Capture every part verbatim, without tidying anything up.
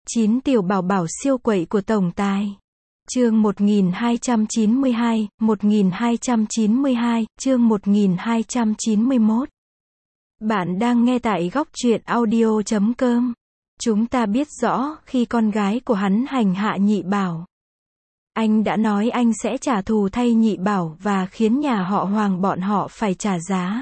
chín tiểu bảo bảo siêu quậy của tổng tài. Chương một nghìn hai trăm chín mươi hai, một nghìn hai trăm chín mươi hai, chương một nghìn hai trăm chín mươi mốt. Bạn đang nghe tại góc truyện audio chấm com. Chúng ta biết rõ, khi con gái của hắn hành hạ Nhị Bảo, anh đã nói anh sẽ trả thù thay Nhị Bảo và khiến nhà họ Hoàng bọn họ phải trả giá.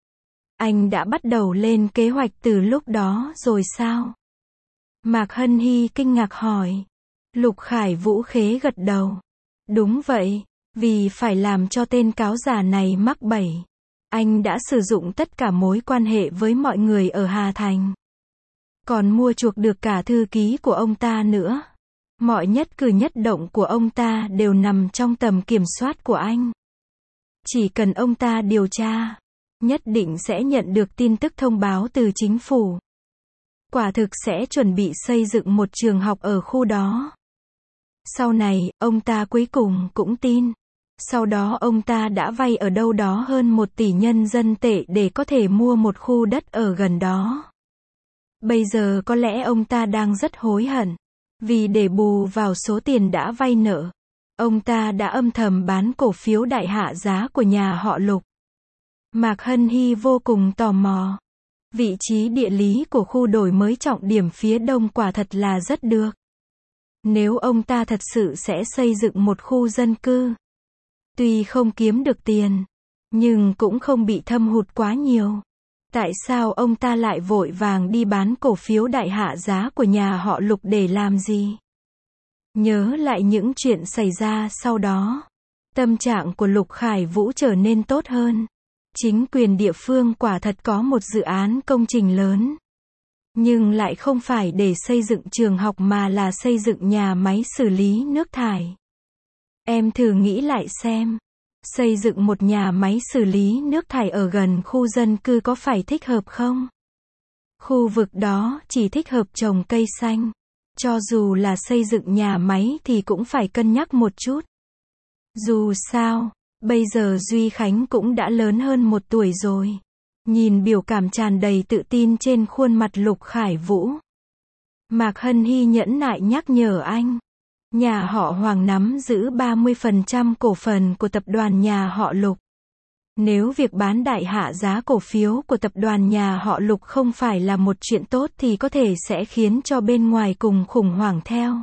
Anh đã bắt đầu lên kế hoạch từ lúc đó rồi sao? Mạc Hân Hy kinh ngạc hỏi. Lục Khải Vũ khế gật đầu. Đúng vậy, vì phải làm cho tên cáo già này mắc bẫy, anh đã sử dụng tất cả mối quan hệ với mọi người ở Hà Thành. Còn mua chuộc được cả thư ký của ông ta nữa. Mọi nhất cử nhất động của ông ta đều nằm trong tầm kiểm soát của anh. Chỉ cần ông ta điều tra, nhất định sẽ nhận được tin tức thông báo từ chính phủ. Quả thực sẽ chuẩn bị xây dựng một trường học ở khu đó. Sau này, ông ta cuối cùng cũng tin. Sau đó ông ta đã vay ở đâu đó hơn một tỷ nhân dân tệ để có thể mua một khu đất ở gần đó. Bây giờ có lẽ ông ta đang rất hối hận. Vì để bù vào số tiền đã vay nợ, ông ta đã âm thầm bán cổ phiếu đại hạ giá của nhà họ Lục. Mạc Hân Hy vô cùng tò mò. Vị trí địa lý của khu đổi mới trọng điểm phía đông quả thật là rất được. Nếu ông ta thật sự sẽ xây dựng một khu dân cư, tuy không kiếm được tiền, nhưng cũng không bị thâm hụt quá nhiều. Tại sao ông ta lại vội vàng đi bán cổ phiếu đại hạ giá của nhà họ Lục để làm gì? Nhớ lại những chuyện xảy ra sau đó, tâm trạng của Lục Khải Vũ trở nên tốt hơn. Chính quyền địa phương quả thật có một dự án công trình lớn, nhưng lại không phải để xây dựng trường học mà là xây dựng nhà máy xử lý nước thải. Em thử nghĩ lại xem, xây dựng một nhà máy xử lý nước thải ở gần khu dân cư có phải thích hợp không? Khu vực đó chỉ thích hợp trồng cây xanh. Cho dù là xây dựng nhà máy thì cũng phải cân nhắc một chút. Dù sao, bây giờ Duy Khánh cũng đã lớn hơn một tuổi rồi. Nhìn biểu cảm tràn đầy tự tin trên khuôn mặt Lục Khải Vũ, Mạc Hân Hy nhẫn nại nhắc nhở anh. Nhà họ Hoàng nắm giữ ba mươi phần trăm cổ phần của tập đoàn nhà họ Lục. Nếu việc bán đại hạ giá cổ phiếu của tập đoàn nhà họ Lục không phải là một chuyện tốt thì có thể sẽ khiến cho bên ngoài cùng khủng hoảng theo.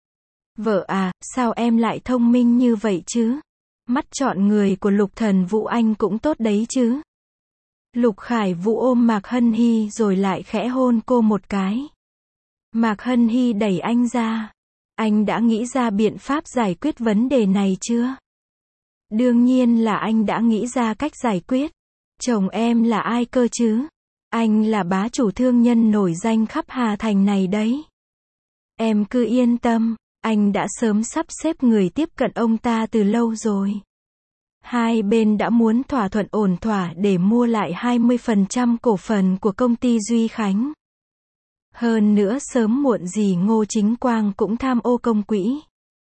Vợ à, sao em lại thông minh như vậy chứ? Mắt chọn người của Lục Thần Vũ anh cũng tốt đấy chứ. Lục Khải Vũ ôm Mạc Hân Hy rồi lại khẽ hôn cô một cái. Mạc Hân Hy đẩy anh ra. Anh đã nghĩ ra biện pháp giải quyết vấn đề này chưa? Đương nhiên là anh đã nghĩ ra cách giải quyết. Chồng em là ai cơ chứ? Anh là bá chủ thương nhân nổi danh khắp Hà Thành này đấy. Em cứ yên tâm, anh đã sớm sắp xếp người tiếp cận ông ta từ lâu rồi. Hai bên đã muốn thỏa thuận ổn thỏa để mua lại hai mươi phần trăm cổ phần của công ty Duy Khánh. Hơn nữa sớm muộn gì Ngô Chính Quang cũng tham ô công quỹ,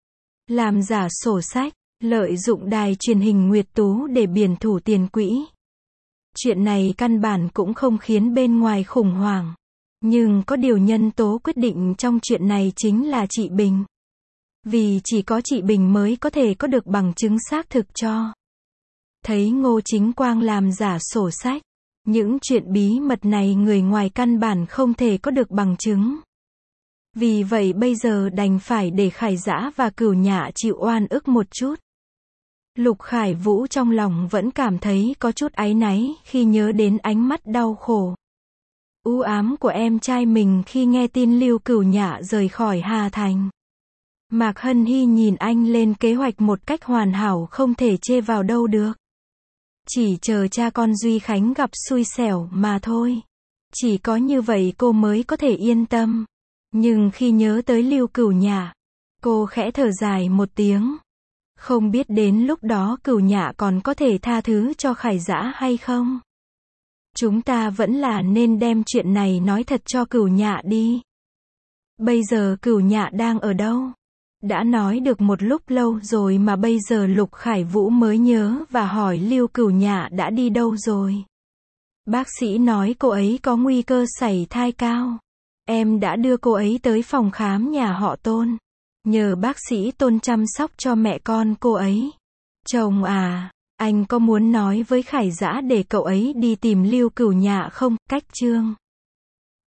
làm giả sổ sách, lợi dụng đài truyền hình Nguyệt Tú để biển thủ tiền quỹ. Chuyện này căn bản cũng không khiến bên ngoài khủng hoảng. Nhưng có điều nhân tố quyết định trong chuyện này chính là chị Bình. Vì chỉ có chị Bình mới có thể có được bằng chứng xác thực cho thấy Ngô Chính Quang làm giả sổ sách. Những chuyện bí mật này người ngoài căn bản không thể có được bằng chứng. Vì vậy bây giờ đành phải để Khải Dã và Cửu Nhạ chịu oan ức một chút. Lục Khải Vũ trong lòng vẫn cảm thấy có chút áy náy khi nhớ đến ánh mắt đau khổ, u ám của em trai mình khi nghe tin Lưu Cửu Nhạ rời khỏi Hà Thành. Mạc Hân Hy nhìn anh lên kế hoạch một cách hoàn hảo không thể chê vào đâu được. Chỉ chờ cha con Duy Khánh gặp xui xẻo mà thôi. Chỉ có như vậy cô mới có thể yên tâm. Nhưng khi nhớ tới Lưu Cửu Nhạ, cô khẽ thở dài một tiếng. Không biết đến lúc đó Cửu Nhạ còn có thể tha thứ cho Khải Dã hay không? Chúng ta vẫn là nên đem chuyện này nói thật cho Cửu Nhạ đi. Bây giờ Cửu Nhạ đang ở đâu? Đã nói được một lúc lâu rồi mà bây giờ Lục Khải Vũ mới nhớ và hỏi Lưu Cửu Nhạ đã đi đâu rồi. Bác sĩ nói cô ấy có nguy cơ sảy thai cao. Em đã đưa cô ấy tới phòng khám nhà họ Tôn. Nhờ bác sĩ Tôn chăm sóc cho mẹ con cô ấy. Chồng à, anh có muốn nói với Khải Dã để cậu ấy đi tìm Lưu Cửu Nhạ không? Cách chương